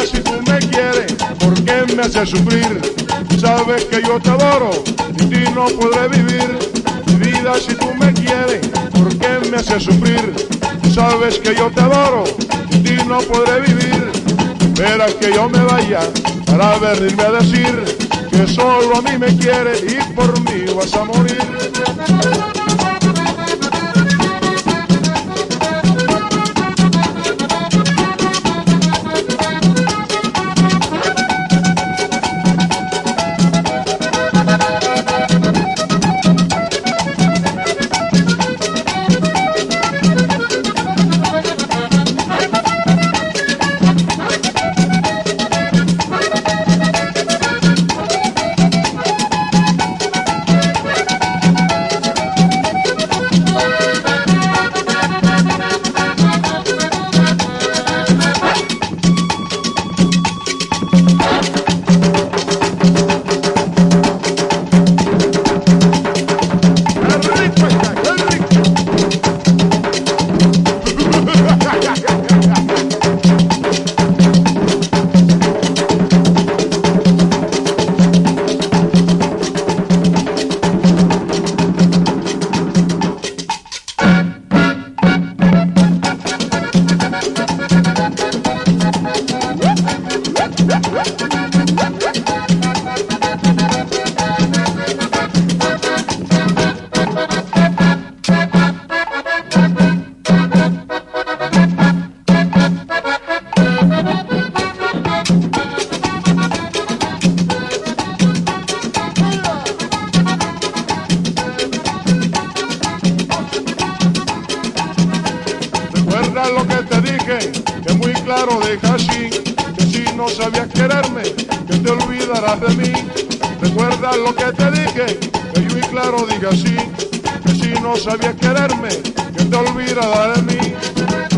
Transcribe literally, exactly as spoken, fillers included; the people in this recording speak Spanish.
si tú me quieres, ¿por qué me haces sufrir? Sabes que yo te adoro, sin ti no podré vivir. Mi vida, si tú me quieres, ¿por qué me haces sufrir? Sabes que yo te adoro, sin ti no podré vivir. Esperas que yo me vaya para venirme a decir que solo a mí me quieres y por mí vas a morir. Recuerda lo que te dije, que muy claro deja así, que si no sabías quererme, que te olvidarás de mí. Recuerda lo que te dije, que muy claro diga así, que si no sabías quererme, que te olvidarás de mí.